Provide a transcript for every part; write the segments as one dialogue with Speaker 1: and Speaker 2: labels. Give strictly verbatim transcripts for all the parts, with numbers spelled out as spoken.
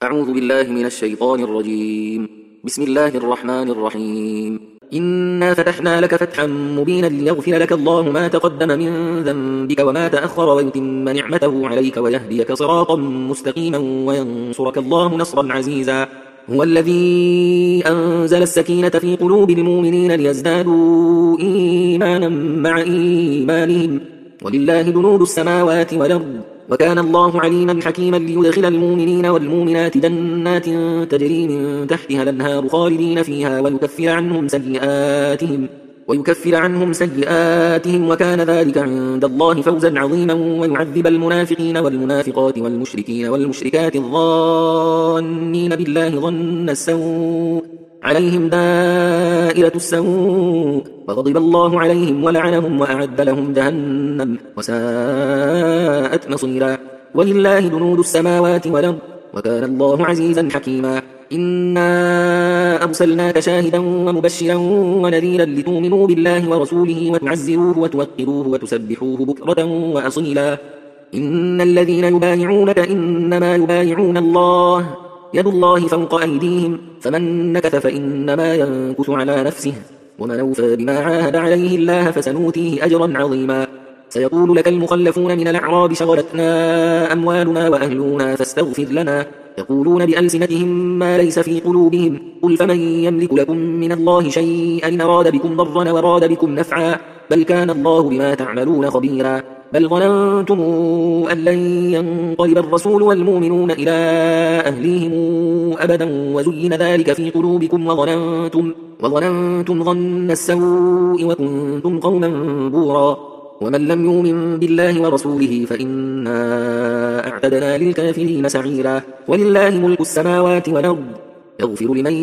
Speaker 1: أعوذ بالله من الشيطان الرجيم. بسم الله الرحمن الرحيم. إنا فتحنا لك فتحا مبينا ليغفر لك الله ما تقدم من ذنبك وما تأخر ويتم نعمته عليك ويهديك صراطا مستقيما وينصرك الله نصرا عزيزا. هو الذي أنزل السكينة في قلوب المؤمنين ليزدادوا إيمانا مع إيمانهم ولله جنود السماوات والأرض وكان الله عليما حكيما ليدخل المؤمنين والمؤمنات جنات تجري من تحتها الأنهار خالدين فيها ويكفر عنهم سيئاتهم ويكفر عنهم سيئاتهم وكان ذلك عند الله فوزا عظيما ويعذب المنافقين والمنافقات والمشركين والمشركات الظانين بالله ظن السوء عليهم دائرة السوء وغضب الله عليهم ولعنهم وأعد لهم جهنم وساءت مصيرا. ولله جنود السماوات والأرض وكان الله عزيزا حكيما. إنا أرسلناك شاهدا ومبشرا ونذيرا لتؤمنوا بالله ورسوله وتعزروه وتوقروه وتسبحوه بكرة وأصيلا. إن الذين يبايعونك إنما يبايعون الله يد الله فوق أيديهم فمن نكث فإنما ينكث على نفسه ومن أوفى بما عاهد عليه الله فسنؤتيه أجرا عظيما. سيقول لك المخلفون من الأعراب شغلتنا أموالنا وأهلنا فاستغفر لنا يقولون بألسنتهم ما ليس في قلوبهم قل فمن يملك لكم من الله شيئا إن أراد بكم ضرا وراد بكم نفعا بل كان الله بما تعملون خبيرا. بل ظننتم أن لن ينقلب الرسول والمؤمنون إلى أهليهم أبدا وزين ذلك في قلوبكم وظننتم, وظننتم ظن السوء وكنتم قوما بورا. ومن لم يؤمن بالله ورسوله فإنا أعتدنا للكافرين سعيرا. ولله ملك السماوات والأرض يغفر لمن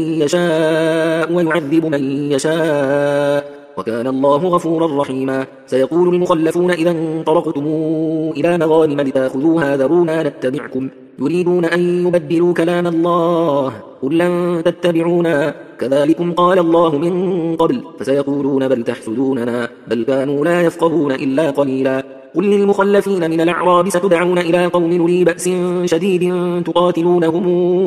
Speaker 1: يشاء ويعذب من يشاء وكان الله غفورا رحيما. سيقول المخلفون إذا انطلقتم إلى مغانم لتأخذوها ذرونا نتبعكم يريدون أن يبدلوا كلام الله قل لن تتبعونا كذلكم قال الله من قبل فسيقولون بل تحسدوننا بل كانوا لا يفقهون إلا قليلا. قل للمخلفين من الأعراب ستدعون إلى قوم أولي بأس شديد تقاتلونهم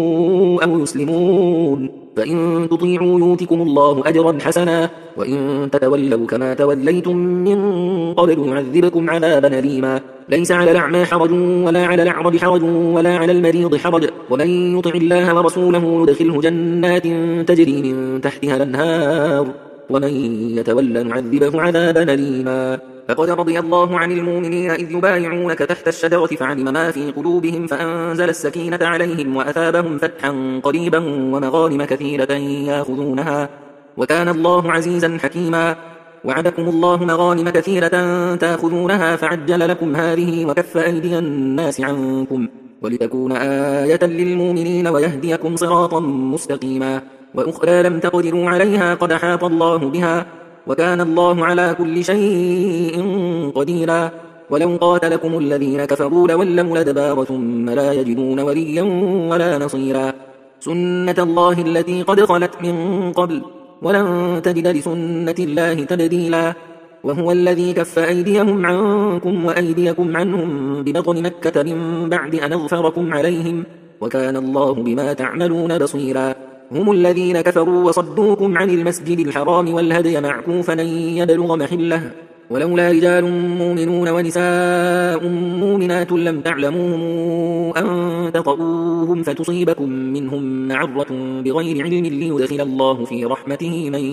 Speaker 1: أو يسلمون فإن تطيعوا يؤتكم الله أجرا حسنا وإن تتولوا كما توليتم من قبل يعذبكم عذابا أليما. ليس على الأعمى حرج ولا على الأعرج حرج ولا على المريض حرج ومن يطع الله ورسوله يدخله جنات تجري من تحتها الأنهار ومن يتولى نعذبه عذابا أليما. فقد رضي الله عن المؤمنين إذ يبايعونك تحت الشجرة فعلم ما في قلوبهم فأنزل السكينة عليهم وأثابهم فتحا قريبا ومغانم كثيرة يأخذونها وكان الله عزيزا حكيما. وعدكم الله مغانم كثيرة تأخذونها فعجل لكم هذه وكف أيدي الناس عنكم ولتكون آية للمؤمنين ويهديكم صراطا مستقيما. وأخرى لم تقدروا عليها قد حاط الله بها وكان الله على كل شيء قديرا. ولو قاتلكم الذين كفروا لولوا الأدبار ثم لا يجدون وليا ولا نصيرا. سنة الله التي قد خلت من قبل ولن تجد لسنة الله تبديلا. وهو الذي كف أيديهم عنكم وأيديكم عنهم ببطن مكة من بعد أن أظفركم عليهم وكان الله بما تعملون بصيرا. هم الذين كفروا وصدوكم عن المسجد الحرام والهدي معكوفا أن يبلغ محله ولولا رجال مؤمنون ونساء مؤمنات لم تعلموهم أن تطؤوهم فتصيبكم منهم معرة بغير علم ليدخل الله في رحمته من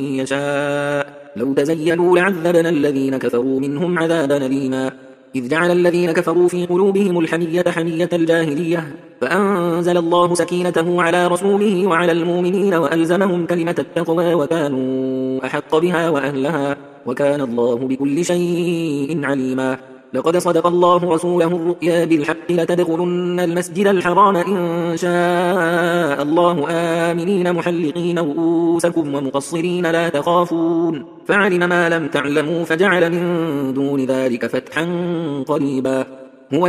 Speaker 1: يشاء لو تزيلوا لعذبنا الذين كفروا منهم عذابا أليما. إذ جعل الذين كفروا في قلوبهم الحمية حمية الجاهلية فأنزل الله سكينته على رسوله وعلى المؤمنين وألزمهم كلمة التقوى وكانوا أحق بها وأهلها وكان الله بكل شيء عليما. لقد صدق الله رسوله الرؤيا بالحق لتدخلن المسجد الحرام إن شاء الله آمنين محلقين رؤوسكم ومقصرين لا تخافون فعلم ما لم تعلموا فجعل من دون ذلك فتحا قريبا. هو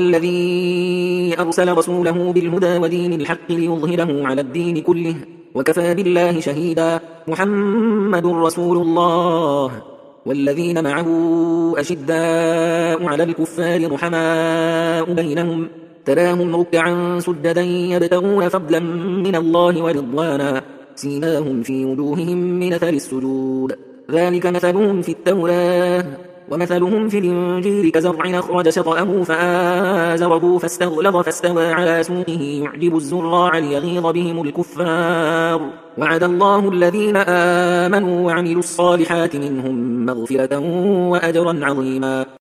Speaker 1: الذي أرسل رسوله بالهدى ودين الحق ليظهره على الدين كله وكفى بالله شهيدا. محمد رسول الله والذين معه أشداء على الكفار رحماء بينهم تراهم ركعا سجدا يبتغون فضلا من الله ورضوانا سيماهم في وجوههم من أثر السجود ذلك مثلهم في التوراة ومثلهم في الإنجيل كزرع أخرج شطأه فآزره فاستغلظ فاستوى على سوقه يعجب الزراع ليغيظ بهم الكفار وعد الله الذين آمنوا وعملوا الصالحات منهم مغفرة وأجرا عظيما.